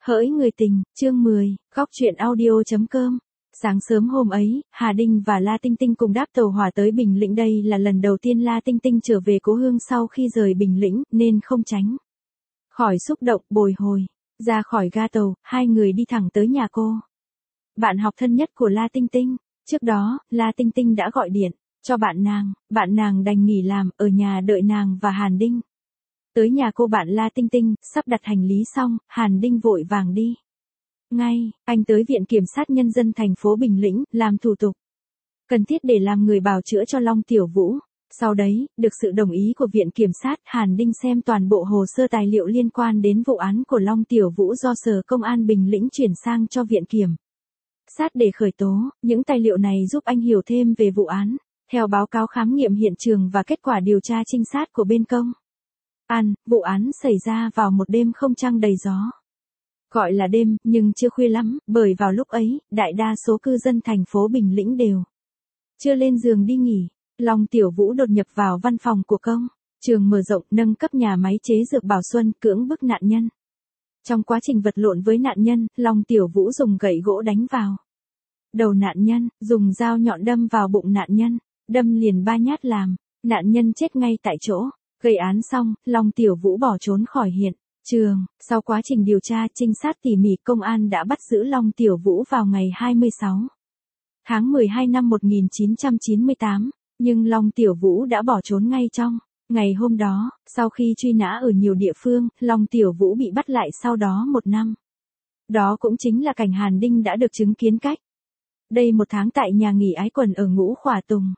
Hỡi người tình, chương 10, góc truyện audio.com. Sáng sớm hôm ấy, Hà Đinh và La Tinh Tinh cùng đáp tàu hỏa tới Bình Lĩnh. Đây là lần đầu tiên La Tinh Tinh trở về cố hương sau khi rời Bình Lĩnh, nên không tránh khỏi xúc động, bồi hồi. Ra khỏi ga tàu, hai người đi thẳng tới nhà cô bạn học thân nhất của La Tinh Tinh. Trước đó, La Tinh Tinh đã gọi điện cho bạn nàng đành nghỉ làm, ở nhà đợi nàng và Hàn Đinh. Tới nhà cô bạn La Tinh Tinh, sắp đặt hành lý xong, Hàn Đinh vội vàng đi ngay, anh tới Viện Kiểm sát Nhân dân thành phố Bình Lĩnh, làm thủ tục cần thiết để làm người bào chữa cho Long Tiểu Vũ. Sau đấy, được sự đồng ý của Viện Kiểm sát, Hàn Đinh xem toàn bộ hồ sơ tài liệu liên quan đến vụ án của Long Tiểu Vũ do Sở Công an Bình Lĩnh chuyển sang cho Viện Kiểm sát để khởi tố. Những tài liệu này giúp anh hiểu thêm về vụ án, theo báo cáo khám nghiệm hiện trường và kết quả điều tra trinh sát của bên công an. Vụ án xảy ra vào một đêm không trăng đầy gió. Gọi là đêm, nhưng chưa khuya lắm, bởi vào lúc ấy, đại đa số cư dân thành phố Bình Lĩnh đều chưa lên giường đi nghỉ. Long Tiểu Vũ đột nhập vào văn phòng của công trường mở rộng, nâng cấp nhà máy chế dược Bảo Xuân, cưỡng bức nạn nhân. Trong quá trình vật lộn với nạn nhân, Long Tiểu Vũ dùng gậy gỗ đánh vào đầu nạn nhân, dùng dao nhọn đâm vào bụng nạn nhân, đâm liền 3 nhát làm nạn nhân chết ngay tại chỗ. Gây án xong, Long Tiểu Vũ bỏ trốn khỏi hiện trường. Sau quá trình điều tra trinh sát tỉ mỉ, công an đã bắt giữ Long Tiểu Vũ vào ngày 26 tháng 12 năm 1998, nhưng Long Tiểu Vũ đã bỏ trốn ngay trong ngày hôm đó. Sau khi truy nã ở nhiều địa phương, Long Tiểu Vũ bị bắt lại sau đó 1 năm. Đó cũng chính là cảnh Hàn Đinh đã được chứng kiến cách đây 1 tháng tại nhà nghỉ Ái Quần ở Ngũ Khỏa Tùng.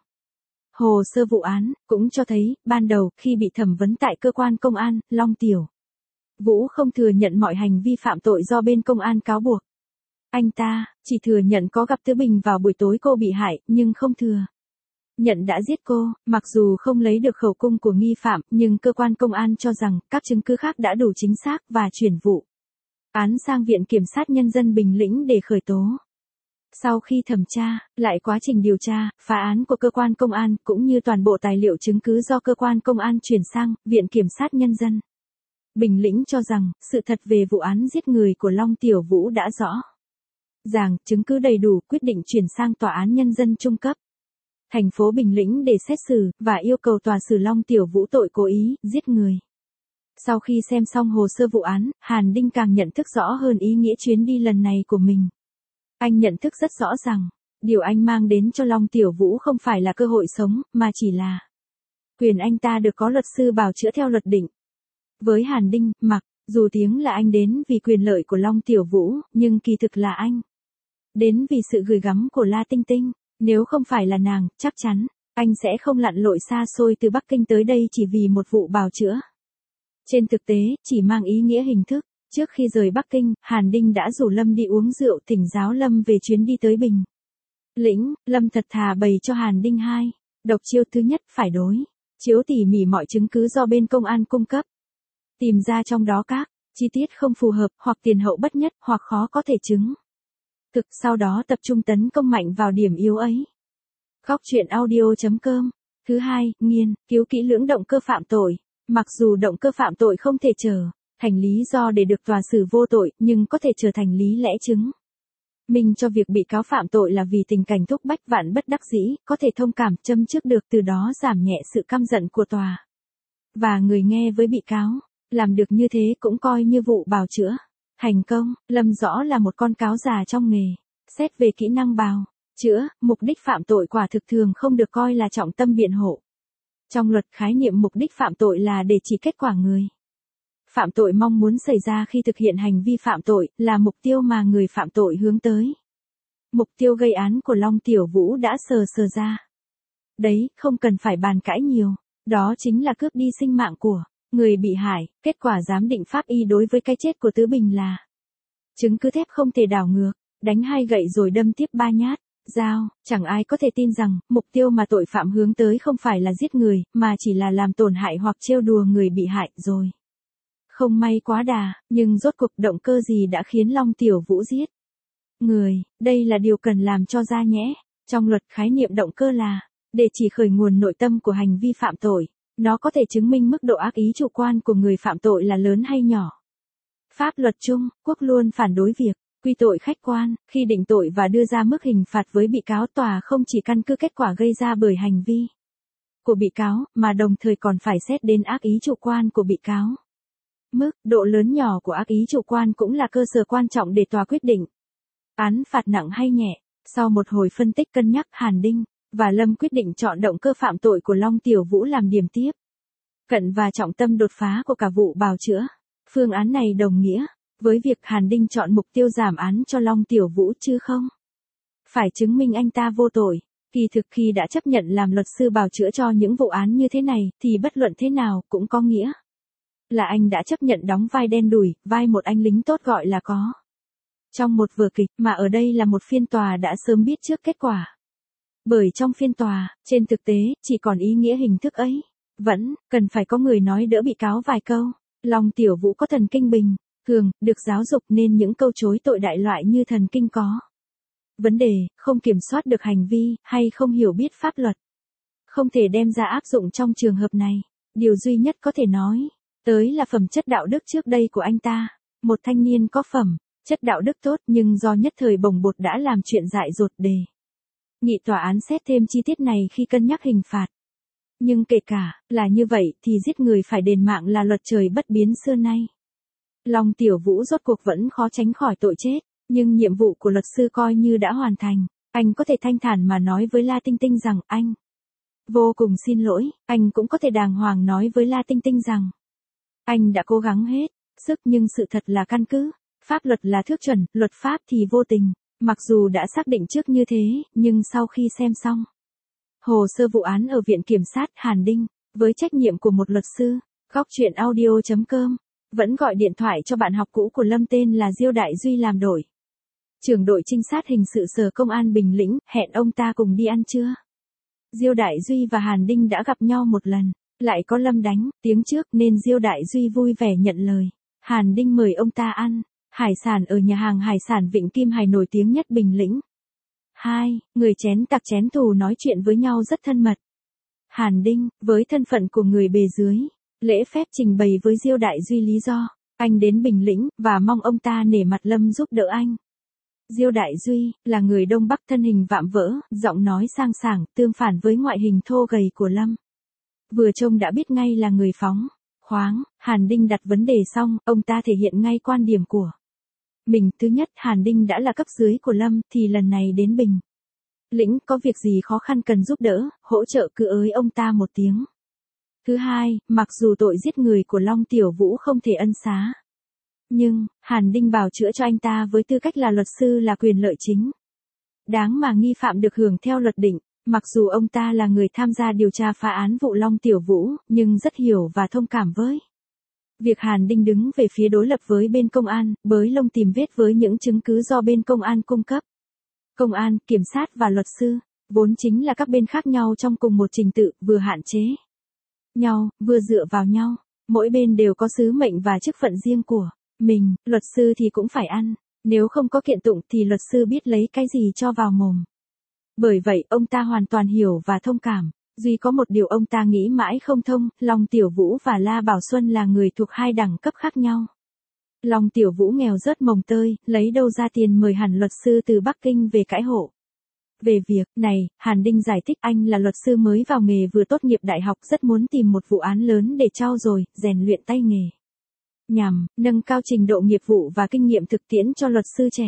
Hồ sơ vụ án cũng cho thấy, ban đầu khi bị thẩm vấn tại cơ quan công an, Long Tiểu Vũ không thừa nhận mọi hành vi phạm tội do bên công an cáo buộc. Anh ta chỉ thừa nhận có gặp Tứ Bình vào buổi tối cô bị hại, nhưng không thừa nhận đã giết cô. Mặc dù không lấy được khẩu cung của nghi phạm, nhưng cơ quan công an cho rằng các chứng cứ khác đã đủ chính xác và chuyển vụ án sang Viện Kiểm sát Nhân dân Bình Lĩnh để khởi tố. Sau khi thẩm tra lại quá trình điều tra, phá án của cơ quan công an, cũng như toàn bộ tài liệu chứng cứ do cơ quan công an chuyển sang Viện Kiểm sát Nhân dân Bình Lĩnh, cho rằng sự thật về vụ án giết người của Long Tiểu Vũ đã rõ ràng, chứng cứ đầy đủ, quyết định chuyển sang Tòa án Nhân dân Trung cấp thành phố Bình Lĩnh để xét xử, và yêu cầu tòa xử Long Tiểu Vũ tội cố ý giết người. Sau khi xem xong hồ sơ vụ án, Hàn Đinh càng nhận thức rõ hơn ý nghĩa chuyến đi lần này của mình. Anh nhận thức rất rõ rằng, điều anh mang đến cho Long Tiểu Vũ không phải là cơ hội sống, mà chỉ là quyền anh ta được có luật sư bào chữa theo luật định. Với Hàn Đinh, mặc dù tiếng là anh đến vì quyền lợi của Long Tiểu Vũ, nhưng kỳ thực là anh đến vì sự gửi gắm của La Tinh Tinh. Nếu không phải là nàng, chắc chắn anh sẽ không lặn lội xa xôi từ Bắc Kinh tới đây chỉ vì một vụ bào chữa. Trên thực tế, chỉ mang ý nghĩa hình thức. Trước khi rời Bắc Kinh, Hàn Đinh đã rủ Lâm đi uống rượu, thỉnh giáo Lâm về chuyến đi tới Bình Lĩnh. Lâm thật thà bày cho Hàn Đinh hai độc chiêu. Thứ nhất, phải đối chiếu tỉ mỉ mọi chứng cứ do bên công an cung cấp, tìm ra trong đó các chi tiết không phù hợp, hoặc tiền hậu bất nhất, hoặc khó có thể chứng thực, sau đó tập trung tấn công mạnh vào điểm yếu ấy. Góc truyện audio.com. Thứ hai, nghiên cứu kỹ lưỡng động cơ phạm tội. Mặc dù động cơ phạm tội không thể trở thành lý do để được tòa xử vô tội, nhưng có thể trở thành lý lẽ chứng minh cho việc bị cáo phạm tội là vì tình cảnh thúc bách vạn bất đắc dĩ, có thể thông cảm, châm chước được, từ đó giảm nhẹ sự căm giận của tòa và người nghe với bị cáo. Làm được như thế cũng coi như vụ bào chữa thành công. Lâm rõ là một con cáo già trong nghề. Xét về kỹ năng bào chữa, mục đích phạm tội quả thực thường không được coi là trọng tâm biện hộ. Trong luật, khái niệm mục đích phạm tội là để chỉ kết quả người phạm tội mong muốn xảy ra khi thực hiện hành vi phạm tội, là mục tiêu mà người phạm tội hướng tới. Mục tiêu gây án của Long Tiểu Vũ đã sờ ra. Đấy, không cần phải bàn cãi nhiều. Đó chính là cướp đi sinh mạng của người bị hại. Kết quả giám định pháp y đối với cái chết của Tứ Bình là chứng cứ thép không thể đảo ngược. Đánh 2 gậy rồi đâm tiếp 3 nhát dao. Chẳng ai có thể tin rằng, mục tiêu mà tội phạm hướng tới không phải là giết người, mà chỉ là làm tổn hại hoặc trêu đùa người bị hại rồi. Không may quá đà, nhưng rốt cuộc động cơ gì đã khiến Long Tiểu Vũ giết người? Đây là điều cần làm cho ra nhẽ. Trong luật, khái niệm động cơ là để chỉ khởi nguồn nội tâm của hành vi phạm tội. Nó có thể chứng minh mức độ ác ý chủ quan của người phạm tội là lớn hay nhỏ. Pháp luật chung, quốc luôn phản đối việc quy tội khách quan, khi định tội và đưa ra mức hình phạt với bị cáo, tòa không chỉ căn cứ kết quả gây ra bởi hành vi của bị cáo, mà đồng thời còn phải xét đến ác ý chủ quan của bị cáo. Mức độ lớn nhỏ của ác ý chủ quan cũng là cơ sở quan trọng để tòa quyết định án phạt nặng hay nhẹ. Sau một hồi phân tích cân nhắc, Hàn Đinh và Lâm quyết định chọn động cơ phạm tội của Long Tiểu Vũ làm điểm tiếp cận và trọng tâm đột phá của cả vụ bào chữa. Phương án này đồng nghĩa với việc Hàn Đinh chọn mục tiêu giảm án cho Long Tiểu Vũ chứ không phải chứng minh anh ta vô tội. Kỳ thực khi đã chấp nhận làm luật sư bào chữa cho những vụ án như thế này, thì bất luận thế nào cũng có nghĩa là anh đã chấp nhận đóng vai đen đủi, vai một anh lính tốt gọi là có trong một vở kịch, mà ở đây là một phiên tòa đã sớm biết trước kết quả. Bởi trong phiên tòa, trên thực tế, chỉ còn ý nghĩa hình thức ấy. Vẫn cần phải có người nói đỡ bị cáo vài câu. Long Tiểu Vũ có thần kinh bình thường, được giáo dục nên những câu chối tội đại loại như thần kinh có vấn đề, không kiểm soát được hành vi, hay không hiểu biết pháp luật, không thể đem ra áp dụng trong trường hợp này. Điều duy nhất có thể nói tới là phẩm chất đạo đức trước đây của anh ta. Một thanh niên có phẩm chất đạo đức tốt, nhưng do nhất thời bồng bột đã làm chuyện dại dột, đề nghị tòa án xét thêm chi tiết này khi cân nhắc hình phạt. Nhưng kể cả là như vậy thì giết người phải đền mạng là luật trời bất biến xưa nay. Long Tiểu Vũ rốt cuộc vẫn khó tránh khỏi tội chết, nhưng nhiệm vụ của luật sư coi như đã hoàn thành. Anh có thể thanh thản mà nói với La Tinh Tinh rằng anh vô cùng xin lỗi. Anh cũng có thể đàng hoàng nói với La Tinh Tinh rằng anh đã cố gắng hết sức, nhưng sự thật là căn cứ pháp luật là thước chuẩn, luật pháp thì vô tình. Mặc dù đã xác định trước như thế, nhưng sau khi xem xong hồ sơ vụ án ở Viện Kiểm sát, Hàn Đinh, với trách nhiệm của một luật sư, góc chuyện audio.com, vẫn gọi điện thoại cho bạn học cũ của Lâm tên là Diêu Đại Duy làm đội trưởng đội trinh sát hình sự Sở Công an Bình Lĩnh, hẹn ông ta cùng đi ăn trưa. Diêu Đại Duy và Hàn Đinh đã gặp nhau một lần, lại có Lâm đánh tiếng trước nên Diêu Đại Duy vui vẻ nhận lời. Hàn Đinh mời ông ta ăn hải sản ở nhà hàng hải sản Vịnh Kim Hải nổi tiếng nhất Bình Lĩnh. Hai người chén tặc chén thù nói chuyện với nhau rất thân mật. Hàn Đinh, với thân phận của người bề dưới, lễ phép trình bày với Diêu Đại Duy lý do anh đến Bình Lĩnh và mong ông ta nể mặt Lâm giúp đỡ anh. Diêu Đại Duy là người Đông Bắc, thân hình vạm vỡ, giọng nói sang sảng, tương phản với ngoại hình thô gầy của Lâm. Vừa trông đã biết ngay là người phóng khoáng. Hàn Đinh đặt vấn đề xong, ông ta thể hiện ngay quan điểm của mình. Thứ nhất, Hàn Đinh đã là cấp dưới của Lâm, thì lần này đến Bình Lĩnh có việc gì khó khăn cần giúp đỡ, hỗ trợ cứ ới ông ta một tiếng. Thứ hai, mặc dù tội giết người của Long Tiểu Vũ không thể ân xá, nhưng Hàn Đinh bào chữa cho anh ta với tư cách là luật sư là quyền lợi chính đáng mà nghi phạm được hưởng theo luật định. Mặc dù ông ta là người tham gia điều tra phá án vụ Long Tiểu Vũ, nhưng rất hiểu và thông cảm với việc Hàn Đinh đứng về phía đối lập với bên công an, bới lông tìm vết với những chứng cứ do bên công an cung cấp. Công an, kiểm sát và luật sư vốn chính là các bên khác nhau trong cùng một trình tự, vừa hạn chế nhau, vừa dựa vào nhau. Mỗi bên đều có sứ mệnh và chức phận riêng của mình. Luật sư thì cũng phải ăn, nếu không có kiện tụng thì luật sư biết lấy cái gì cho vào mồm. Bởi vậy, ông ta hoàn toàn hiểu và thông cảm. Duy có một điều ông ta nghĩ mãi không thông, Long Tiểu Vũ và La Bảo Xuân là người thuộc hai đẳng cấp khác nhau. Long Tiểu Vũ nghèo rớt mồng tơi, lấy đâu ra tiền mời hẳn luật sư từ Bắc Kinh về cãi hộ. Về việc này, Hàn Đinh giải thích anh là luật sư mới vào nghề vừa tốt nghiệp đại học, rất muốn tìm một vụ án lớn để trau dồi, rèn luyện tay nghề, nhằm nâng cao trình độ nghiệp vụ và kinh nghiệm thực tiễn cho luật sư trẻ.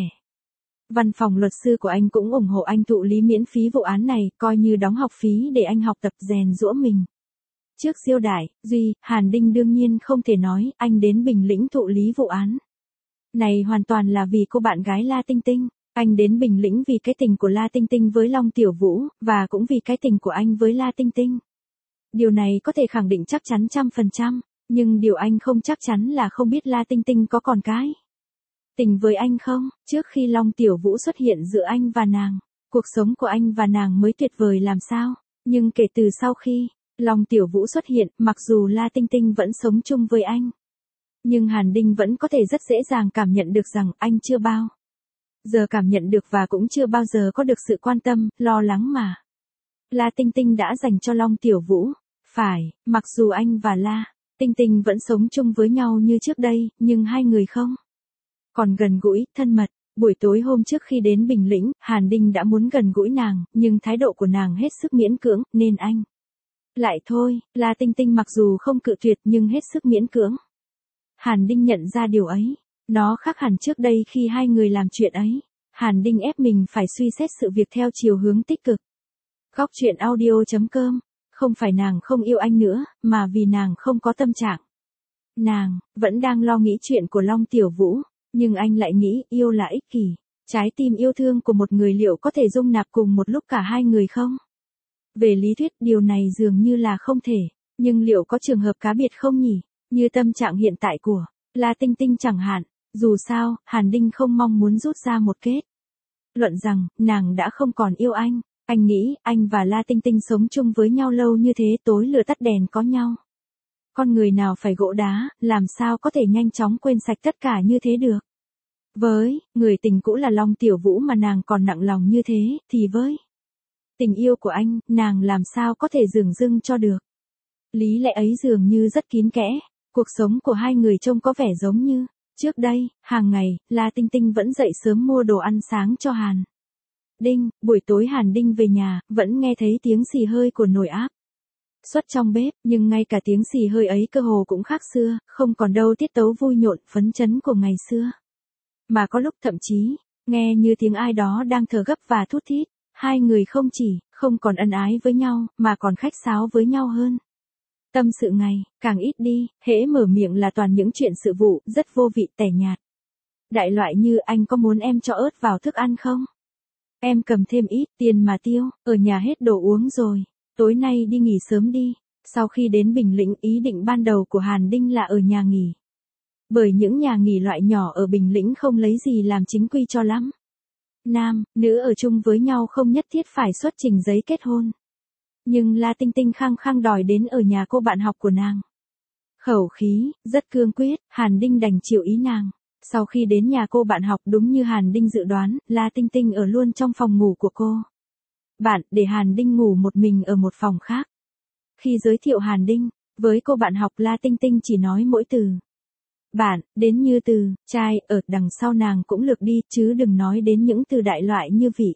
Văn phòng luật sư của anh cũng ủng hộ anh thụ lý miễn phí vụ án này, coi như đóng học phí để anh học tập rèn giũa mình. Trước Diêu Đại Duy, Hàn Đinh đương nhiên không thể nói anh đến Bình Lĩnh thụ lý vụ án này hoàn toàn là vì cô bạn gái La Tinh Tinh. Anh đến Bình Lĩnh vì cái tình của La Tinh Tinh với Long Tiểu Vũ, và cũng vì cái tình của anh với La Tinh Tinh. Điều này có thể khẳng định chắc chắn 100%, nhưng điều anh không chắc chắn là không biết La Tinh Tinh có còn cái tình với anh không. Trước khi Long Tiểu Vũ xuất hiện giữa anh và nàng, cuộc sống của anh và nàng mới tuyệt vời làm sao. Nhưng kể từ sau khi Long Tiểu Vũ xuất hiện, mặc dù La Tinh Tinh vẫn sống chung với anh, nhưng Hàn Đinh vẫn có thể rất dễ dàng cảm nhận được rằng anh chưa bao giờ cảm nhận được và cũng chưa bao giờ có được sự quan tâm, lo lắng mà La Tinh Tinh đã dành cho Long Tiểu Vũ. Phải, mặc dù anh và La Tinh Tinh vẫn sống chung với nhau như trước đây, nhưng hai người không còn gần gũi, thân mật. Buổi tối hôm trước khi đến Bình Lĩnh, Hàn Đinh đã muốn gần gũi nàng, nhưng thái độ của nàng hết sức miễn cưỡng, nên anh lại thôi. La Tinh Tinh mặc dù không cự tuyệt nhưng hết sức miễn cưỡng. Hàn Đinh nhận ra điều ấy. Nó khác hẳn trước đây khi hai người làm chuyện ấy. Hàn Đinh ép mình phải suy xét sự việc theo chiều hướng tích cực. Góc truyện audio.com. Không phải nàng không yêu anh nữa, mà vì nàng không có tâm trạng. Nàng vẫn đang lo nghĩ chuyện của Long Tiểu Vũ, nhưng anh lại nghĩ yêu là ích kỷ. Trái tim yêu thương của một người liệu có thể dung nạp cùng một lúc cả hai người không? Về lý thuyết điều này dường như là không thể, nhưng liệu có trường hợp cá biệt không nhỉ? Như tâm trạng hiện tại của La Tinh Tinh chẳng hạn. Dù sao, Hàn Đinh không mong muốn rút ra một kết luận rằng nàng đã không còn yêu anh. Anh nghĩ anh và La Tinh Tinh sống chung với nhau lâu như thế, tối lửa tắt đèn có nhau. Con người nào phải gỗ đá, làm sao có thể nhanh chóng quên sạch tất cả như thế được. Với người tình cũ là Long Tiểu Vũ mà nàng còn nặng lòng như thế, thì với tình yêu của anh, nàng làm sao có thể dửng dưng cho được. Lý lẽ ấy dường như rất kín kẽ. Cuộc sống của hai người trông có vẻ giống như trước đây, hàng ngày, La Tinh Tinh vẫn dậy sớm mua đồ ăn sáng cho Hàn Đinh. Buổi tối Hàn Đinh về nhà, vẫn nghe thấy tiếng xì hơi của nồi áp suất trong bếp, nhưng ngay cả tiếng xì hơi ấy cơ hồ cũng khác xưa, không còn đâu tiết tấu vui nhộn, phấn chấn của ngày xưa. Mà có lúc thậm chí, nghe như tiếng ai đó đang thở gấp và thút thít. Hai người không chỉ không còn ân ái với nhau, mà còn khách sáo với nhau hơn. Tâm sự ngày càng ít đi, hễ mở miệng là toàn những chuyện sự vụ, rất vô vị, tẻ nhạt. Đại loại như anh có muốn em cho ớt vào thức ăn không? Em cầm thêm ít tiền mà tiêu, ở nhà hết đồ uống rồi. Tối nay đi nghỉ sớm đi. Sau khi đến Bình Lĩnh, ý định ban đầu của Hàn Đinh là ở nhà nghỉ. Bởi những nhà nghỉ loại nhỏ ở Bình Lĩnh không lấy gì làm chính quy cho lắm. Nam, nữ ở chung với nhau không nhất thiết phải xuất trình giấy kết hôn. Nhưng La Tinh Tinh khăng khăng đòi đến ở nhà cô bạn học của nàng. Khẩu khí rất cương quyết, Hàn Đinh đành chịu ý nàng. Sau khi đến nhà cô bạn học, đúng như Hàn Đinh dự đoán, La Tinh Tinh ở luôn trong phòng ngủ của cô bạn, để Hàn Đinh ngủ một mình ở một phòng khác. Khi giới thiệu Hàn Đinh với cô bạn học, La Tinh Tinh chỉ nói mỗi từ bạn, đến như từ trai, ở đằng sau nàng cũng lược đi, chứ đừng nói đến những từ đại loại như vị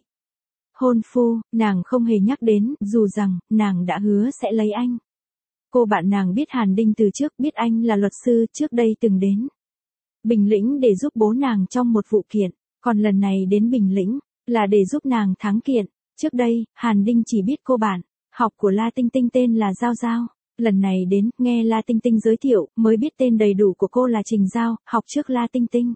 hôn phu, nàng không hề nhắc đến, dù rằng nàng đã hứa sẽ lấy anh. Cô bạn nàng biết Hàn Đinh từ trước, biết anh là luật sư, trước đây từng đến Bình Lĩnh để giúp bố nàng trong một vụ kiện, còn lần này đến Bình Lĩnh là để giúp nàng thắng kiện. Trước đây, Hàn Đinh chỉ biết cô bạn học của La Tinh Tinh tên là Giao Giao. Lần này đến, nghe La Tinh Tinh giới thiệu, mới biết tên đầy đủ của cô là Trình Giao, học trước La Tinh Tinh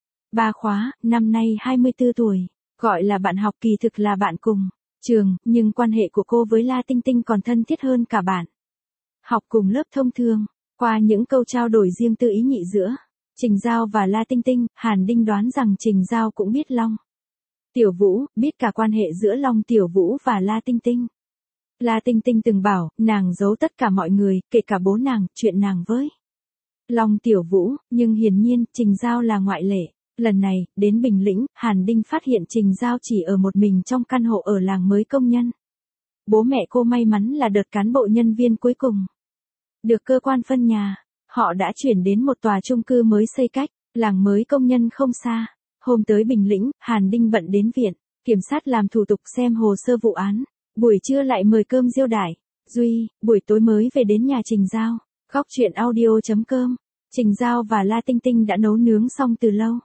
3 khóa, năm nay 24 tuổi. Gọi là bạn học kỳ thực là bạn cùng trường, nhưng quan hệ của cô với La Tinh Tinh còn thân thiết hơn cả bạn học cùng lớp thông thường. Qua những câu trao đổi riêng tư ý nhị giữa Trình Giao và La Tinh Tinh, Hàn Đinh đoán rằng Trình Giao cũng biết Long Tiểu Vũ, biết cả quan hệ giữa Long Tiểu Vũ và La Tinh Tinh. La Tinh Tinh từng bảo, nàng giấu tất cả mọi người, kể cả bố nàng, chuyện nàng với Long Tiểu Vũ, nhưng hiển nhiên, Trình Giao là ngoại lệ. Lần này, đến Bình Lĩnh, Hàn Đinh phát hiện Trình Giao chỉ ở một mình trong căn hộ ở làng mới công nhân. Bố mẹ cô may mắn là đợt cán bộ nhân viên cuối cùng được cơ quan phân nhà. Họ đã chuyển đến một tòa chung cư mới xây cách làng mới công nhân không xa. Hôm tới Bình Lĩnh, Hàn Đinh bận đến viện kiểm sát làm thủ tục xem hồ sơ vụ án. Buổi trưa lại mời cơm diêu đãi Duy, buổi tối mới về đến nhà Trình Giao. Góc truyện audio.com. Trình Giao và La Tinh Tinh đã nấu nướng xong từ lâu.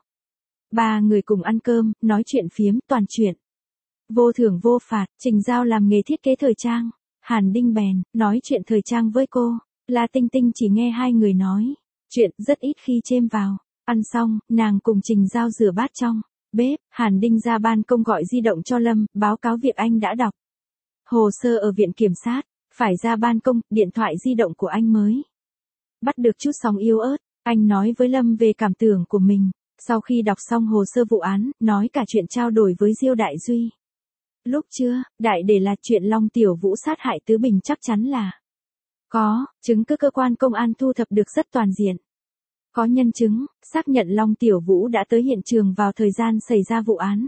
Ba người cùng ăn cơm, nói chuyện phiếm, toàn chuyện vô thưởng vô phạt. Trình Giao làm nghề thiết kế thời trang, Hàn Đinh bèn nói chuyện thời trang với cô. La Tinh Tinh chỉ nghe hai người nói chuyện, rất ít khi chêm vào. Ăn xong, nàng cùng Trình Giao rửa bát trong bếp. Hàn Đinh ra ban công gọi di động cho Lâm, báo cáo việc anh đã đọc hồ sơ ở viện kiểm sát. Phải ra ban công, điện thoại di động của anh mới bắt được chút sóng yếu ớt. Anh nói với Lâm về cảm tưởng của mình sau khi đọc xong hồ sơ vụ án, nói cả chuyện trao đổi với Diêu Đại Duy lúc trưa. Đại để là chuyện Long Tiểu Vũ sát hại Tứ Bình chắc chắn là có chứng cứ, cơ quan công an thu thập được rất toàn diện. Có nhân chứng xác nhận Long Tiểu Vũ đã tới hiện trường vào thời gian xảy ra vụ án.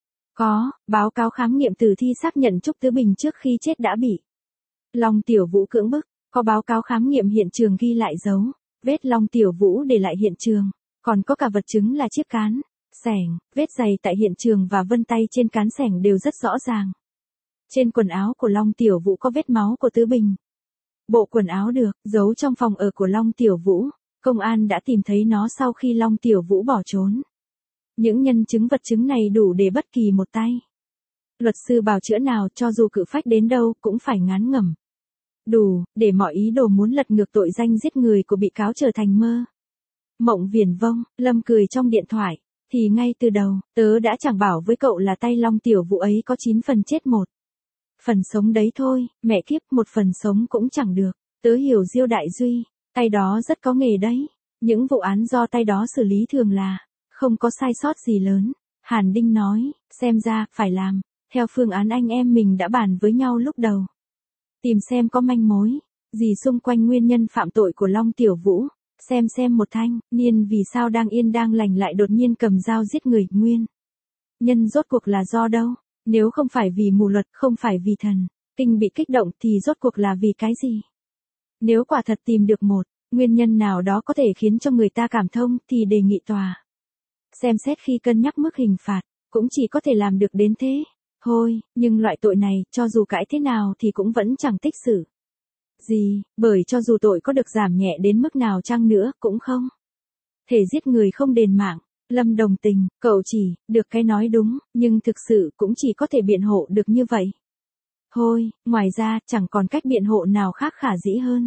Có báo cáo khám nghiệm tử thi xác nhận Trúc Tứ Bình trước khi chết đã bị Long Tiểu Vũ cưỡng bức. Có báo cáo khám nghiệm hiện trường ghi lại dấu vết Long Tiểu Vũ để lại hiện trường, còn có cả vật chứng là chiếc cán xẻng, vết giày tại hiện trường và vân tay trên cán xẻng đều rất rõ ràng. Trên quần áo của Long Tiểu Vũ có vết máu của Tứ Bình. Bộ quần áo được giấu trong phòng ở của Long Tiểu Vũ, công an đã tìm thấy nó sau khi Long Tiểu Vũ bỏ trốn. Những nhân chứng vật chứng này đủ để bất kỳ một tay luật sư bào chữa nào cho dù cự phách đến đâu cũng phải ngán ngẩm. Đủ, để mọi ý đồ muốn lật ngược tội danh giết người của bị cáo trở thành mơ mộng viển vông. Lâm cười trong điện thoại, thì ngay từ đầu, tớ đã chẳng bảo với cậu là tay Long Tiểu Vũ ấy có 9 phần chết 1 phần sống đấy thôi, mẹ kiếp, 1 phần sống cũng chẳng được. Tớ hiểu Diêu Đại Duy, tay đó rất có nghề đấy. Những vụ án do tay đó xử lý thường là không có sai sót gì lớn. Hàn Đinh nói, xem ra, phải làm theo phương án anh em mình đã bàn với nhau lúc đầu. Tìm xem có manh mối gì xung quanh nguyên nhân phạm tội của Long Tiểu Vũ. Xem một thanh niên vì sao đang yên đang lành lại đột nhiên cầm dao giết người, nguyên nhân rốt cuộc là do đâu? Nếu không phải vì mù luật, không phải vì thần kinh bị kích động thì rốt cuộc là vì cái gì? Nếu quả thật tìm được một nguyên nhân nào đó có thể khiến cho người ta cảm thông thì đề nghị tòa xem xét khi cân nhắc mức hình phạt, cũng chỉ có thể làm được đến thế. Thôi, nhưng loại tội này, cho dù cãi thế nào thì cũng vẫn chẳng tích xử gì, bởi cho dù tội có được giảm nhẹ đến mức nào chăng nữa, cũng không thể giết người không đền mạng. Lâm đồng tình, cậu chỉ được cái nói đúng, nhưng thực sự cũng chỉ có thể biện hộ được như vậy. Thôi, ngoài ra, chẳng còn cách biện hộ nào khác khả dĩ hơn.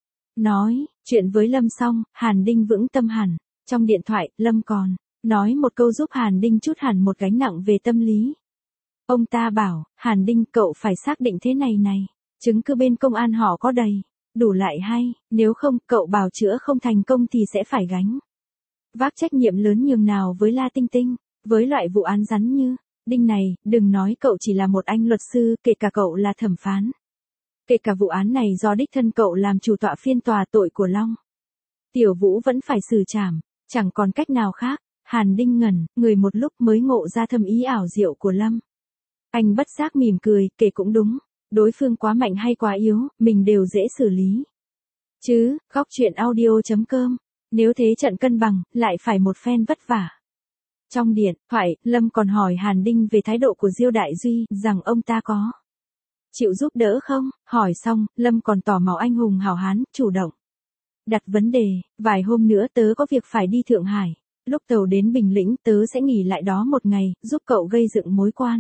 Nói chuyện với Lâm xong, Hàn Đinh vững tâm hẳn. Trong điện thoại, Lâm còn nói một câu giúp Hàn Đinh trút hẳn một gánh nặng về tâm lý. Ông ta bảo, Hàn Đinh, cậu phải xác định thế này, chứng cứ bên công an họ có đầy đủ lại hay, nếu không, cậu bào chữa không thành công thì sẽ phải gánh vác trách nhiệm lớn nhường nào với La Tinh Tinh. Với loại vụ án rắn như Đinh này, đừng nói cậu chỉ là một anh luật sư, kể cả cậu là thẩm phán, kể cả vụ án này do đích thân cậu làm chủ tọa phiên tòa tội của Long Tiểu Vũ vẫn phải xử trảm, chẳng còn cách nào khác. Hàn Đinh ngẩn người một lúc mới ngộ ra thâm ý ảo diệu của Lâm. Anh bất giác mỉm cười, kể cũng đúng, đối phương quá mạnh hay quá yếu, mình đều dễ xử lý. Chứ, góc chuyện audio.com, nếu thế trận cân bằng, lại phải một phen vất vả. Trong điện thoại, Lâm còn hỏi Hàn Đinh về thái độ của Diêu Đại Duy, rằng ông ta có chịu giúp đỡ không? Hỏi xong, Lâm còn tỏ màu anh hùng hào hán, chủ động đặt vấn đề, vài hôm nữa tớ có việc phải đi Thượng Hải. Lúc tàu đến Bình Lĩnh, tớ sẽ nghỉ lại đó một ngày, giúp cậu gây dựng mối quan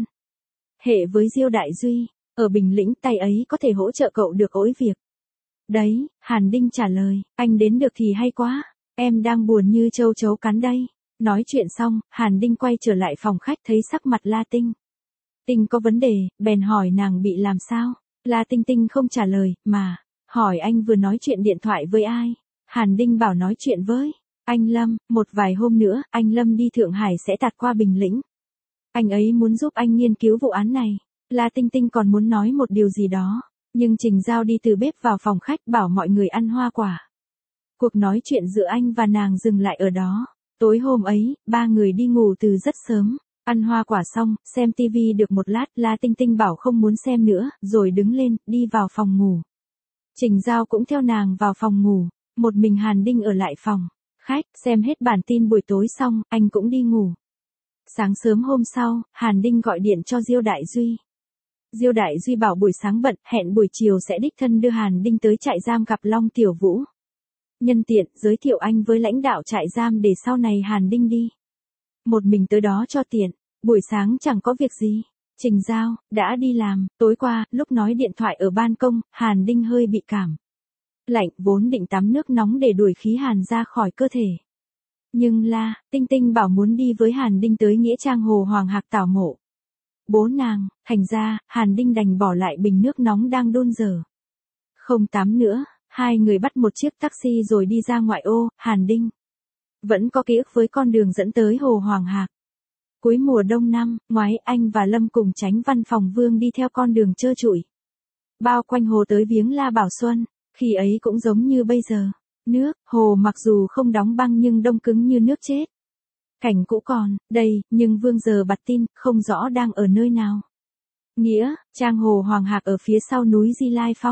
hệ với Diêu Đại Duy. Ở Bình Lĩnh, tay ấy có thể hỗ trợ cậu được ối việc. Đấy, Hàn Đinh trả lời, anh đến được thì hay quá, em đang buồn như châu chấu cắn đây. Nói chuyện xong, Hàn Đinh quay trở lại phòng khách thấy sắc mặt La Tinh Tinh có vấn đề, bèn hỏi nàng bị làm sao. La Tinh Tinh không trả lời, mà hỏi anh vừa nói chuyện điện thoại với ai. Hàn Đinh bảo nói chuyện với anh Lâm, một vài hôm nữa, anh Lâm đi Thượng Hải sẽ tạt qua Bình Lĩnh. Anh ấy muốn giúp anh nghiên cứu vụ án này. La Tinh Tinh còn muốn nói một điều gì đó, nhưng Trình Giao đi từ bếp vào phòng khách bảo mọi người ăn hoa quả. Cuộc nói chuyện giữa anh và nàng dừng lại ở đó. Tối hôm ấy, ba người đi ngủ từ rất sớm. Ăn hoa quả xong, xem tivi được một lát, La Tinh Tinh bảo không muốn xem nữa, rồi đứng lên, đi vào phòng ngủ. Trình Giao cũng theo nàng vào phòng ngủ. Một mình Hàn Đinh ở lại phòng khách, xem hết bản tin buổi tối xong, anh cũng đi ngủ. Sáng sớm hôm sau, Hàn Đinh gọi điện cho Diêu Đại Duy. Diêu Đại Duy bảo buổi sáng bận, hẹn buổi chiều sẽ đích thân đưa Hàn Đinh tới trại giam gặp Long Tiểu Vũ. Nhân tiện, giới thiệu anh với lãnh đạo trại giam để sau này Hàn Đinh đi một mình tới đó cho tiện. Buổi sáng chẳng có việc gì. Trình Giao đã đi làm. Tối qua, lúc nói điện thoại ở ban công, Hàn Đinh hơi bị cảm lạnh, vốn định tắm nước nóng để đuổi khí hàn ra khỏi cơ thể. Nhưng La Tinh Tinh bảo muốn đi với Hàn Đinh tới nghĩa trang Hồ Hoàng Hạc tảo mộ bố nàng, thành ra, Hàn Đinh đành bỏ lại bình nước nóng đang đun dở. Không tắm nữa, hai người bắt một chiếc taxi rồi đi ra ngoại ô. Hàn Đinh vẫn có ký ức với con đường dẫn tới Hồ Hoàng Hạc. Cuối mùa đông năm ngoái, anh và Lâm cùng Chánh Văn Phòng Vương đi theo con đường trơ trụi bao quanh hồ tới viếng La Bảo Xuân. Khi ấy cũng giống như bây giờ, nước hồ mặc dù không đóng băng nhưng đông cứng như nước chết. Cảnh cũ còn đây, nhưng Vương giờ bặt tin, không rõ đang ở nơi nào. Nghĩa trang Hồ Hoàng Hạc ở phía sau núi Di Lai Phong.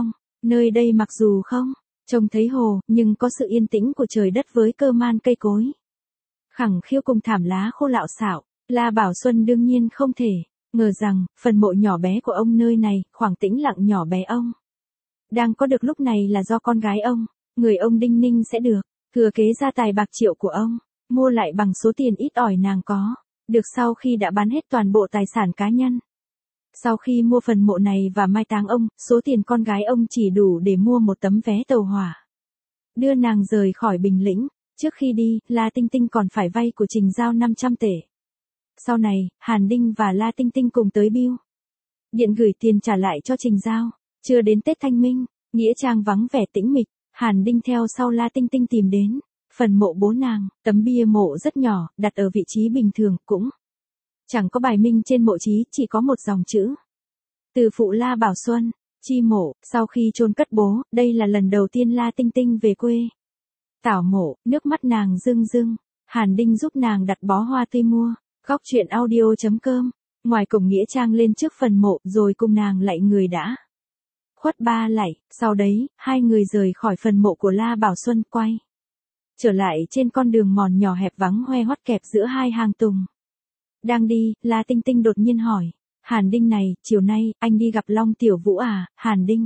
Nơi đây mặc dù không trông thấy hồ, nhưng có sự yên tĩnh của trời đất với cơ man cây cối khẳng khiu cùng thảm lá khô lạo xạo. La Bảo Xuân đương nhiên không thể ngờ rằng, phần mộ nhỏ bé của ông nơi này, khoảng tĩnh lặng nhỏ bé ông đang có được lúc này là do con gái ông, người ông Đinh Ninh sẽ được thừa kế gia tài bạc triệu của ông, mua lại bằng số tiền ít ỏi nàng có được sau khi đã bán hết toàn bộ tài sản cá nhân. Sau khi mua phần mộ này và mai táng ông, số tiền con gái ông chỉ đủ để mua một tấm vé tàu hỏa đưa nàng rời khỏi Bình Lĩnh. Trước khi đi, La Tinh Tinh còn phải vay của Trình Giao 500 tể. Sau này, Hàn Đinh và La Tinh Tinh cùng tới bưu điện gửi tiền trả lại cho Trình Giao. Chưa đến Tết Thanh Minh, nghĩa trang vắng vẻ tĩnh mịch, Hàn Đinh theo sau La Tinh Tinh tìm đến phần mộ bố nàng. Tấm bia mộ rất nhỏ, đặt ở vị trí bình thường, cũng chẳng có bài minh trên mộ chí, chỉ có một dòng chữ: từ phụ La Bảo Xuân, chi mộ. Sau khi chôn cất bố, đây là lần đầu tiên La Tinh Tinh về quê tảo mộ, nước mắt nàng rưng rưng. Hàn Đinh giúp nàng đặt bó hoa tươi mua. Góc truyện audio.com. Ngoài cổng nghĩa trang lên trước phần mộ, rồi cùng nàng lạy người đã khuất ba lạy. Sau đấy, hai người rời khỏi phần mộ của La Bảo Xuân, quay trở lại trên con đường mòn nhỏ hẹp vắng hoe hoắt kẹp giữa hai hàng tùng. Đang đi, La Tinh Tinh đột nhiên hỏi: Hàn Đinh này, chiều nay, anh đi gặp Long Tiểu Vũ à? Hàn Đinh: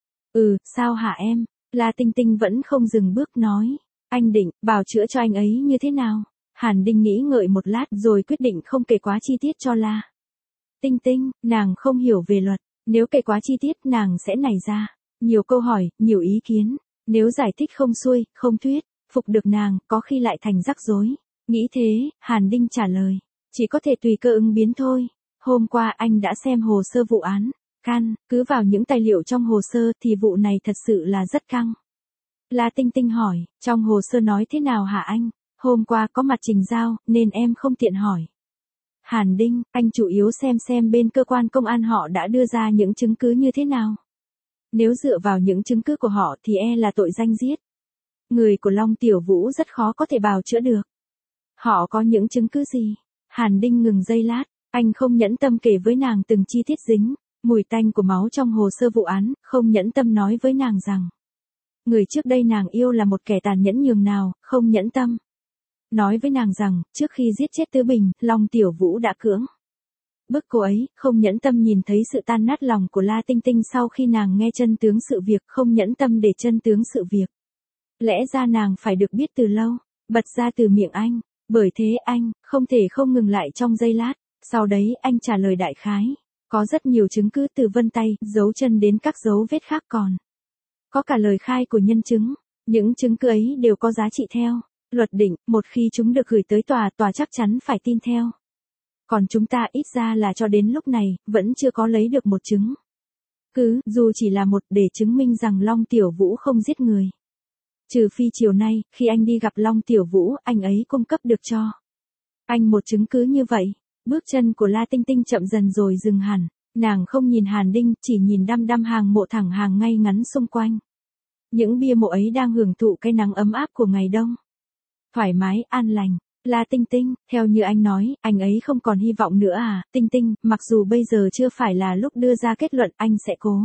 Ừ, sao hả em? La Tinh Tinh vẫn không dừng bước nói: Anh định bào chữa cho anh ấy như thế nào? Hàn Đinh nghĩ ngợi một lát rồi quyết định không kể quá chi tiết cho La Tinh Tinh, nàng không hiểu về luật, nếu kể quá chi tiết nàng sẽ nảy ra nhiều câu hỏi, nhiều ý kiến, nếu giải thích không xuôi, không thuyết phục được nàng, có khi lại thành rắc rối. Nghĩ thế, Hàn Đinh trả lời: Chỉ có thể tùy cơ ứng biến thôi. Hôm qua anh đã xem hồ sơ vụ án, căn cứ vào những tài liệu trong hồ sơ thì vụ này thật sự là rất căng. La Tinh Tinh hỏi: Trong hồ sơ nói thế nào hả anh? Hôm qua có mặt Trình Giao, nên em không tiện hỏi. Hàn Đinh: Anh chủ yếu xem bên cơ quan công an họ đã đưa ra những chứng cứ như thế nào. Nếu dựa vào những chứng cứ của họ thì là tội danh giết người của Long Tiểu Vũ rất khó có thể bào chữa được. Họ có những chứng cứ gì? Hàn Đinh ngừng giây lát, anh không nhẫn tâm kể với nàng từng chi tiết dính mùi tanh của máu trong hồ sơ vụ án, không nhẫn tâm nói với nàng rằng người trước đây nàng yêu là một kẻ tàn nhẫn nhường nào, không nhẫn tâm nói với nàng rằng, trước khi giết chết Tứ Bình, Long Tiểu Vũ đã cưỡng bức cô ấy, không nhẫn tâm nhìn thấy sự tan nát lòng của La Tinh Tinh sau khi nàng nghe chân tướng sự việc, không nhẫn tâm để chân tướng sự việc lẽ ra nàng phải được biết từ lâu, bật ra từ miệng anh. Bởi thế anh, không thể không ngừng lại trong giây lát, sau đấy anh trả lời đại khái. Có rất nhiều chứng cứ từ vân tay, dấu chân đến các dấu vết khác còn. Có cả lời khai của nhân chứng, những chứng cứ ấy đều có giá trị theo luật định, một khi chúng được gửi tới tòa, tòa chắc chắn phải tin theo. Còn chúng ta ít ra là cho đến lúc này, vẫn chưa có lấy được một chứng cứ, dù chỉ là một, để chứng minh rằng Long Tiểu Vũ không giết người. Trừ phi chiều nay, khi anh đi gặp Long Tiểu Vũ, anh ấy cung cấp được cho anh một chứng cứ như vậy. Bước chân của La Tinh Tinh chậm dần rồi dừng hẳn. Nàng không nhìn Hàn Đinh, chỉ nhìn đăm đăm hàng mộ thẳng hàng ngay ngắn xung quanh. Những bia mộ ấy đang hưởng thụ cái nắng ấm áp của ngày đông. Thoải mái, an lành. La Tinh Tinh, theo như anh nói, anh ấy không còn hy vọng nữa à? Tinh Tinh, mặc dù bây giờ chưa phải là lúc đưa ra kết luận, anh sẽ cố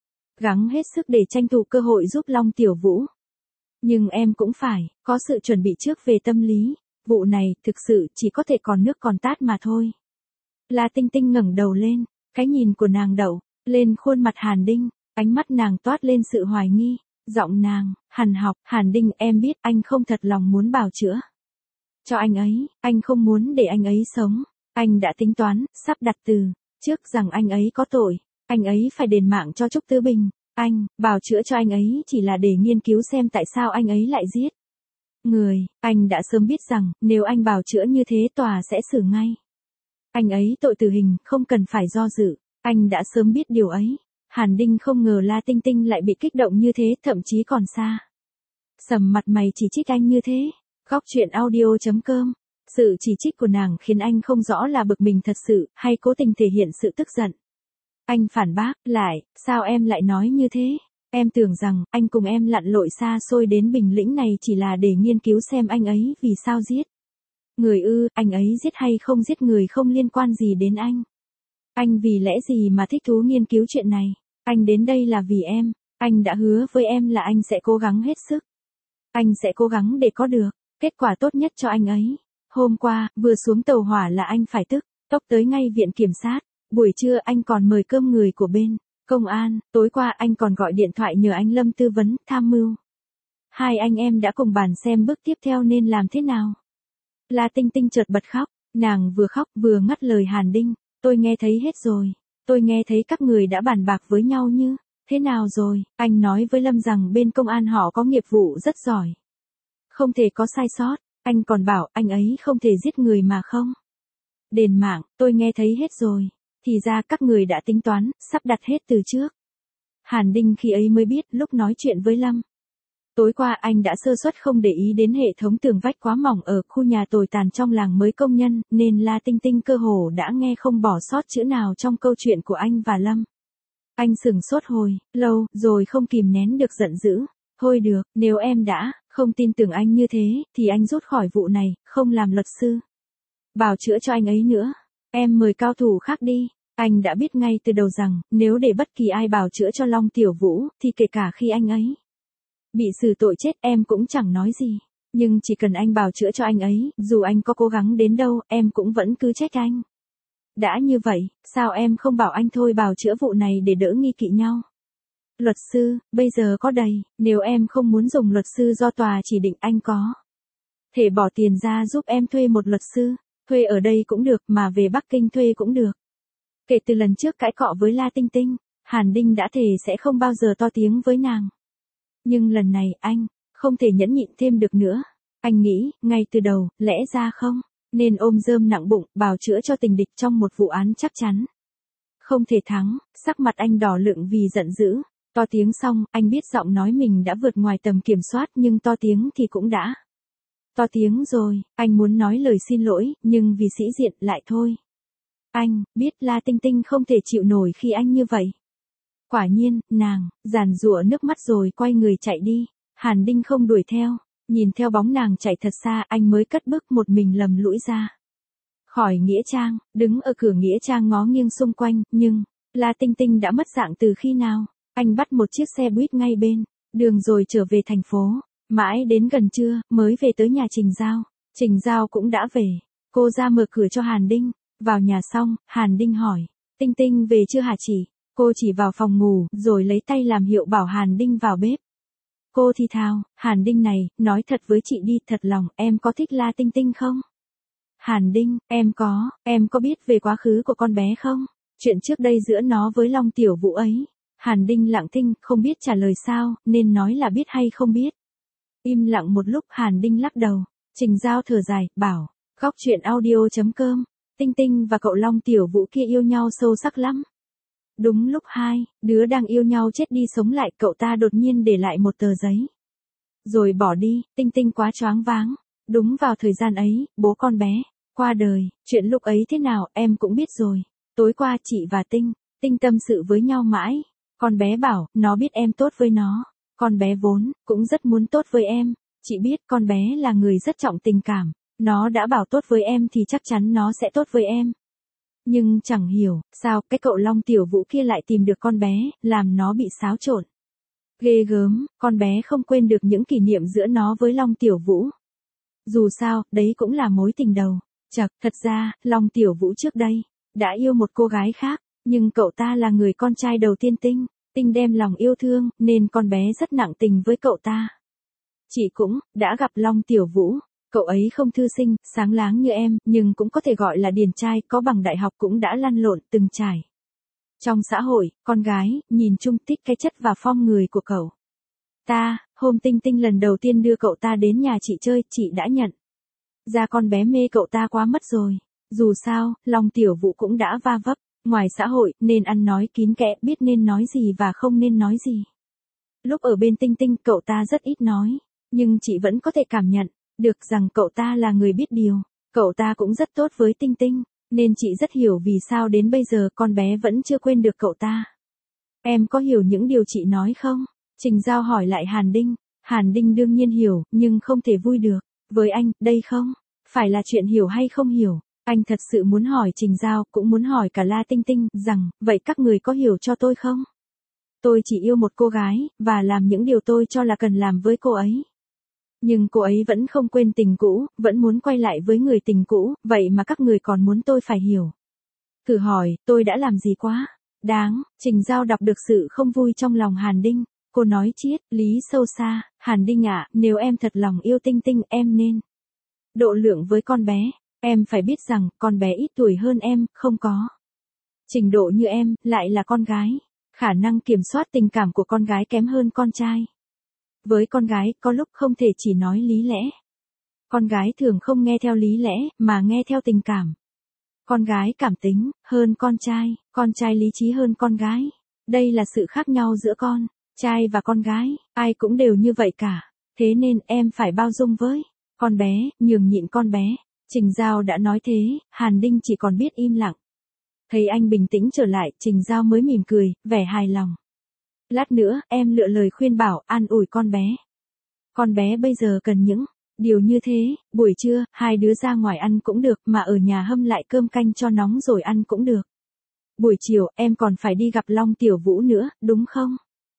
gắng hết sức để tranh thủ cơ hội giúp Long Tiểu Vũ. Nhưng em cũng phải có sự chuẩn bị trước về tâm lý. Vụ này, thực sự, chỉ có thể còn nước còn tát mà thôi. La Tinh Tinh ngẩng đầu lên, cái nhìn của nàng đậu lên khuôn mặt Hàn Đinh, ánh mắt nàng toát lên sự hoài nghi, giọng nàng hằn học: Hàn Đinh, em biết anh không thật lòng muốn bào chữa cho anh ấy, anh không muốn để anh ấy sống. Anh đã tính toán, sắp đặt từ trước rằng anh ấy có tội, anh ấy phải đền mạng cho Trúc Tứ Bình. Anh bào chữa cho anh ấy chỉ là để nghiên cứu xem tại sao anh ấy lại giết người. Anh đã sớm biết rằng, nếu anh bào chữa như thế tòa sẽ xử ngay anh ấy tội tử hình, không cần phải do dự. Anh đã sớm biết điều ấy. Hàn Đinh không ngờ La Tinh Tinh lại bị kích động như thế, thậm chí còn xa sầm mặt mày chỉ trích anh như thế. Góc truyện audio.com. Sự chỉ trích của nàng khiến anh không rõ là bực mình thật sự, hay cố tình thể hiện sự tức giận. Anh phản bác lại: Sao em lại nói như thế? Em tưởng rằng, anh cùng em lặn lội xa xôi đến Bình Lĩnh này chỉ là để nghiên cứu xem anh ấy vì sao giết người ư? Anh ấy giết hay không giết người không liên quan gì đến anh. Anh vì lẽ gì mà thích thú nghiên cứu chuyện này? Anh đến đây là vì em. Anh đã hứa với em là anh sẽ cố gắng hết sức. Anh sẽ cố gắng để có được kết quả tốt nhất cho anh ấy. Hôm qua, vừa xuống tàu hỏa là anh phải tức tốc tới ngay viện kiểm sát. Buổi trưa anh còn mời cơm người của bên công an. Tối qua anh còn gọi điện thoại nhờ anh Lâm tư vấn, tham mưu. Hai anh em đã cùng bàn xem bước tiếp theo nên làm thế nào. La Tinh Tinh chợt bật khóc. Nàng vừa khóc vừa ngắt lời Hàn Đinh. Tôi nghe thấy hết rồi. Tôi nghe thấy các người đã bàn bạc với nhau như thế nào rồi. Anh nói với Lâm rằng bên công an họ có nghiệp vụ rất giỏi. Không thể có sai sót. Anh còn bảo anh ấy không thể giết người mà không đền mạng. Tôi nghe thấy hết rồi. Thì ra các người đã tính toán, sắp đặt hết từ trước. Hàn Đinh khi ấy mới biết lúc nói chuyện với Lâm. Tối qua anh đã sơ suất không để ý đến hệ thống tường vách quá mỏng ở khu nhà tồi tàn trong làng mới công nhân, nên La Tinh Tinh cơ hồ đã nghe không bỏ sót chữ nào trong câu chuyện của anh và Lâm. Anh sửng sốt hồi lâu, rồi không kìm nén được giận dữ. Thôi được, nếu em đã không tin tưởng anh như thế, thì anh rút khỏi vụ này, không làm luật sư bào chữa cho anh ấy nữa. Em mời cao thủ khác đi. Anh đã biết ngay từ đầu rằng, nếu để bất kỳ ai bào chữa cho Long Tiểu Vũ, thì kể cả khi anh ấy bị xử tội chết em cũng chẳng nói gì. Nhưng chỉ cần anh bào chữa cho anh ấy, dù anh có cố gắng đến đâu, em cũng vẫn cứ trách anh. Đã như vậy, sao em không bảo anh thôi bào chữa vụ này để đỡ nghi kỵ nhau? Luật sư, bây giờ có đầy, nếu em không muốn dùng luật sư do tòa chỉ định anh có thể bỏ tiền ra giúp em thuê một luật sư. Thuê ở đây cũng được mà về Bắc Kinh thuê cũng được. Kể từ lần trước cãi cọ với La Tinh Tinh, Hàn Đinh đã thề sẽ không bao giờ to tiếng với nàng. Nhưng lần này anh không thể nhẫn nhịn thêm được nữa. Anh nghĩ, ngay từ đầu, lẽ ra không nên ôm rơm nặng bụng, bào chữa cho tình địch trong một vụ án chắc chắn không thể thắng. Sắc mặt anh đỏ lựng vì giận dữ. To tiếng xong, anh biết giọng nói mình đã vượt ngoài tầm kiểm soát, nhưng to tiếng thì cũng đã to tiếng rồi. Anh muốn nói lời xin lỗi, nhưng vì sĩ diện lại thôi. Anh biết La Tinh Tinh không thể chịu nổi khi anh như vậy. Quả nhiên, nàng giàn giụa nước mắt rồi quay người chạy đi. Hàn Đinh không đuổi theo. Nhìn theo bóng nàng chạy thật xa, anh mới cất bước một mình lầm lũi ra khỏi nghĩa trang. Đứng ở cửa nghĩa trang ngó nghiêng xung quanh, nhưng La Tinh Tinh đã mất dạng từ khi nào. Anh bắt một chiếc xe buýt ngay bên đường rồi trở về thành phố. Mãi đến gần trưa, mới về tới nhà Trình Giao. Trình Giao cũng đã về. Cô ra mở cửa cho Hàn Đinh. Vào nhà xong, Hàn Đinh hỏi. Tinh Tinh về chưa hả chị? Cô chỉ vào phòng ngủ, rồi lấy tay làm hiệu bảo Hàn Đinh vào bếp. Cô thì thào, Hàn Đinh này, nói thật với chị đi, thật lòng, em có thích La Tinh Tinh không? Hàn Đinh, em có biết về quá khứ của con bé không? Chuyện trước đây giữa nó với Long Tiểu Vũ ấy. Hàn Đinh lặng thinh, không biết trả lời sao, nên nói là biết hay không biết. Im lặng một lúc, Hàn Đinh lắc đầu. Trình Giao thở dài, bảo, góc chuyện audio.com, Tinh Tinh và cậu Long Tiểu Vũ kia yêu nhau sâu sắc lắm. Đúng lúc hai đứa đang yêu nhau chết đi sống lại, cậu ta đột nhiên để lại một tờ giấy. Rồi bỏ đi. Tinh Tinh quá choáng váng. Đúng vào thời gian ấy, bố con bé qua đời. Chuyện lúc ấy thế nào em cũng biết rồi. Tối qua chị và Tinh tâm sự với nhau mãi. Con bé bảo, nó biết em tốt với nó. Con bé vốn cũng rất muốn tốt với em. Chị biết con bé là người rất trọng tình cảm. Nó đã bảo tốt với em thì chắc chắn nó sẽ tốt với em. Nhưng chẳng hiểu, sao cái cậu Long Tiểu Vũ kia lại tìm được con bé, làm nó bị xáo trộn. Ghê gớm, con bé không quên được những kỷ niệm giữa nó với Long Tiểu Vũ. Dù sao, đấy cũng là mối tình đầu. Chật, thật ra, Long Tiểu Vũ trước đây đã yêu một cô gái khác, nhưng cậu ta là người con trai đầu tiên Tinh đem lòng yêu thương, nên con bé rất nặng tình với cậu ta. Chị cũng đã gặp Long Tiểu Vũ. Cậu ấy không thư sinh, sáng láng như em, nhưng cũng có thể gọi là điển trai, có bằng đại học, cũng đã lăn lộn từng trải trong xã hội. Con gái nhìn chung thích cái chất và form người của cậu ta. Hôm Tinh lần đầu tiên đưa cậu ta đến nhà chị chơi, chị đã nhận ra con bé mê cậu ta quá mất rồi. Dù sao, Long Tiểu Vũ cũng đã va vấp ngoài xã hội, nên ăn nói kín kẽ, biết nên nói gì và không nên nói gì. Lúc ở bên Tinh, cậu ta rất ít nói, nhưng chị vẫn có thể cảm nhận được rằng cậu ta là người biết điều. Cậu ta cũng rất tốt với Tinh, nên chị rất hiểu vì sao đến bây giờ con bé vẫn chưa quên được cậu ta. Em có hiểu những điều chị nói không? Trình Giao hỏi lại Hàn Đinh. Hàn Đinh đương nhiên hiểu, nhưng không thể vui được với anh, đây không phải là chuyện hiểu hay không hiểu. Anh thật sự muốn hỏi Trình Giao, cũng muốn hỏi cả La Tinh, rằng, vậy các người có hiểu cho tôi không? Tôi chỉ yêu một cô gái, và làm những điều tôi cho là cần làm với cô ấy. Nhưng cô ấy vẫn không quên tình cũ, vẫn muốn quay lại với người tình cũ, vậy mà các người còn muốn tôi phải hiểu. Thử hỏi, tôi đã làm gì quá? Đáng, Trình Giao đọc được sự không vui trong lòng Hàn Đinh. Cô nói triết lý sâu xa, Hàn Đinh ạ, nếu em thật lòng yêu Tinh Tinh, em nên độ lượng với con bé. Em phải biết rằng, con bé ít tuổi hơn em, không có trình độ như em, lại là con gái. Khả năng kiểm soát tình cảm của con gái kém hơn con trai. Với con gái, có lúc không thể chỉ nói lý lẽ. Con gái thường không nghe theo lý lẽ, mà nghe theo tình cảm. Con gái cảm tính, hơn con trai lý trí hơn con gái. Đây là sự khác nhau giữa con trai và con gái, ai cũng đều như vậy cả. Thế nên em phải bao dung với con bé, nhường nhịn con bé. Trình Giao đã nói thế, Hàn Đinh chỉ còn biết im lặng. Thấy anh bình tĩnh trở lại, Trình Giao mới mỉm cười, vẻ hài lòng. Lát nữa, em lựa lời khuyên bảo, an ủi con bé. Con bé bây giờ cần những điều như thế, buổi trưa, hai đứa ra ngoài ăn cũng được, mà ở nhà hâm lại cơm canh cho nóng rồi ăn cũng được. Buổi chiều, em còn phải đi gặp Long Tiểu Vũ nữa, đúng không?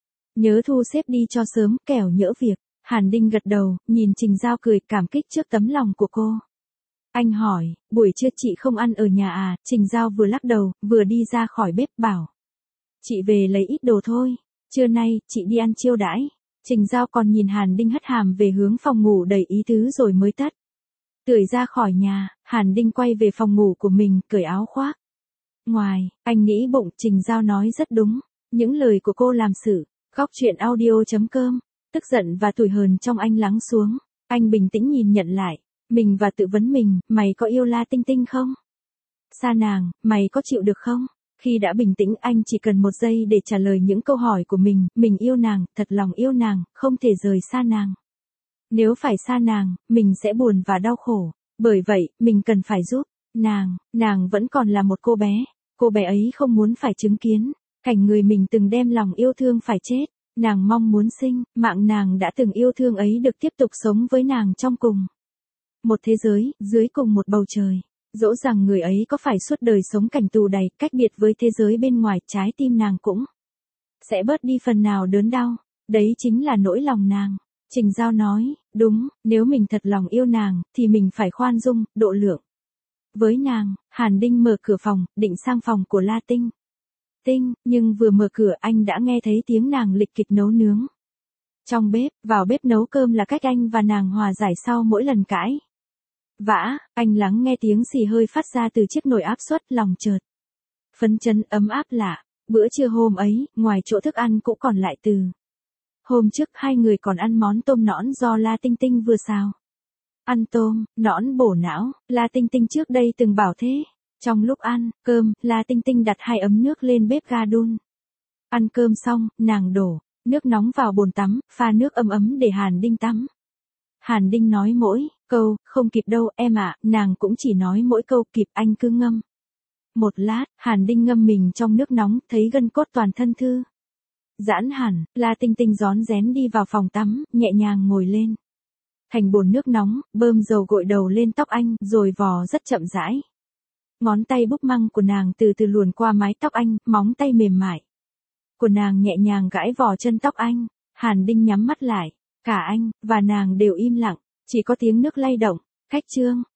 Nhớ thu xếp đi cho sớm, kẻo nhỡ việc. Hàn Đinh gật đầu, nhìn Trình Giao cười, cảm kích trước tấm lòng của cô. Anh hỏi, buổi trưa chị không ăn ở nhà à? Trình Giao vừa lắc đầu, vừa đi ra khỏi bếp bảo. Chị về lấy ít đồ thôi, trưa nay, chị đi ăn chiêu đãi. Trình Giao còn nhìn Hàn Đinh hất hàm về hướng phòng ngủ đầy ý tứ rồi mới tắt tưởi ra khỏi nhà. Hàn Đinh quay về phòng ngủ của mình, cởi áo khoác. Ngoài, anh nghĩ bụng, Trình Giao nói rất đúng. Những lời của cô làm sự. Góc truyện audio.com. Tức giận và tủi hờn trong anh lắng xuống. Anh bình tĩnh nhìn nhận lại mình và tự vấn mình, mày có yêu La Tinh Tinh không? Xa nàng, mày có chịu được không? Khi đã bình tĩnh, anh chỉ cần một giây để trả lời những câu hỏi của mình yêu nàng, thật lòng yêu nàng, không thể rời xa nàng. Nếu phải xa nàng, mình sẽ buồn và đau khổ. Bởi vậy, mình cần phải giúp nàng vẫn còn là một cô bé ấy không muốn phải chứng kiến cảnh người mình từng đem lòng yêu thương phải chết. Nàng mong muốn mạng nàng đã từng yêu thương ấy được tiếp tục sống với nàng trong cùng một thế giới, dưới cùng một bầu trời. Dẫu rằng người ấy có phải suốt đời sống cảnh tù đầy, cách biệt với thế giới bên ngoài, trái tim nàng cũng sẽ bớt đi phần nào đớn đau. Đấy chính là nỗi lòng nàng. Trình Giao nói, đúng, nếu mình thật lòng yêu nàng, thì mình phải khoan dung, độ lượng với nàng. Hàn Đinh mở cửa phòng, định sang phòng của La Tinh Tinh, nhưng vừa mở cửa anh đã nghe thấy tiếng nàng lịch kịch nấu nướng. Trong bếp, vào bếp nấu cơm là cách anh và nàng hòa giải sau mỗi lần cãi vã. Anh lắng nghe tiếng xì hơi phát ra từ chiếc nồi áp suất, lòng chợt phấn chấn, ấm áp lạ. Bữa trưa hôm ấy, ngoài chỗ thức ăn cũng còn lại từ hôm trước, hai người còn ăn món tôm nõn do La Tinh Tinh vừa xào. Ăn tôm nõn bổ não, La Tinh Tinh trước đây từng bảo thế. Trong lúc ăn cơm, La Tinh Tinh đặt 2 ấm nước lên bếp ga đun. Ăn cơm xong, nàng đổ nước nóng vào bồn tắm, pha nước ấm ấm để Hàn Đinh tắm. Hàn Đinh nói mỗi câu, không kịp đâu em ạ, nàng cũng chỉ nói mỗi câu kịp, anh cứ ngâm. Một lát, Hàn Đinh ngâm mình trong nước nóng, thấy gân cốt toàn thân thư giãn hẳn. La Tinh Tinh rón rén đi vào phòng tắm, nhẹ nhàng ngồi lên thành bồn nước nóng, bơm dầu gội đầu lên tóc anh, rồi vò rất chậm rãi. Ngón tay búp măng của nàng từ từ luồn qua mái tóc anh, móng tay mềm mại của nàng nhẹ nhàng gãi vò chân tóc anh. Hàn Đinh nhắm mắt lại, cả anh và nàng đều im lặng, chỉ có tiếng nước lay động. Khách trương,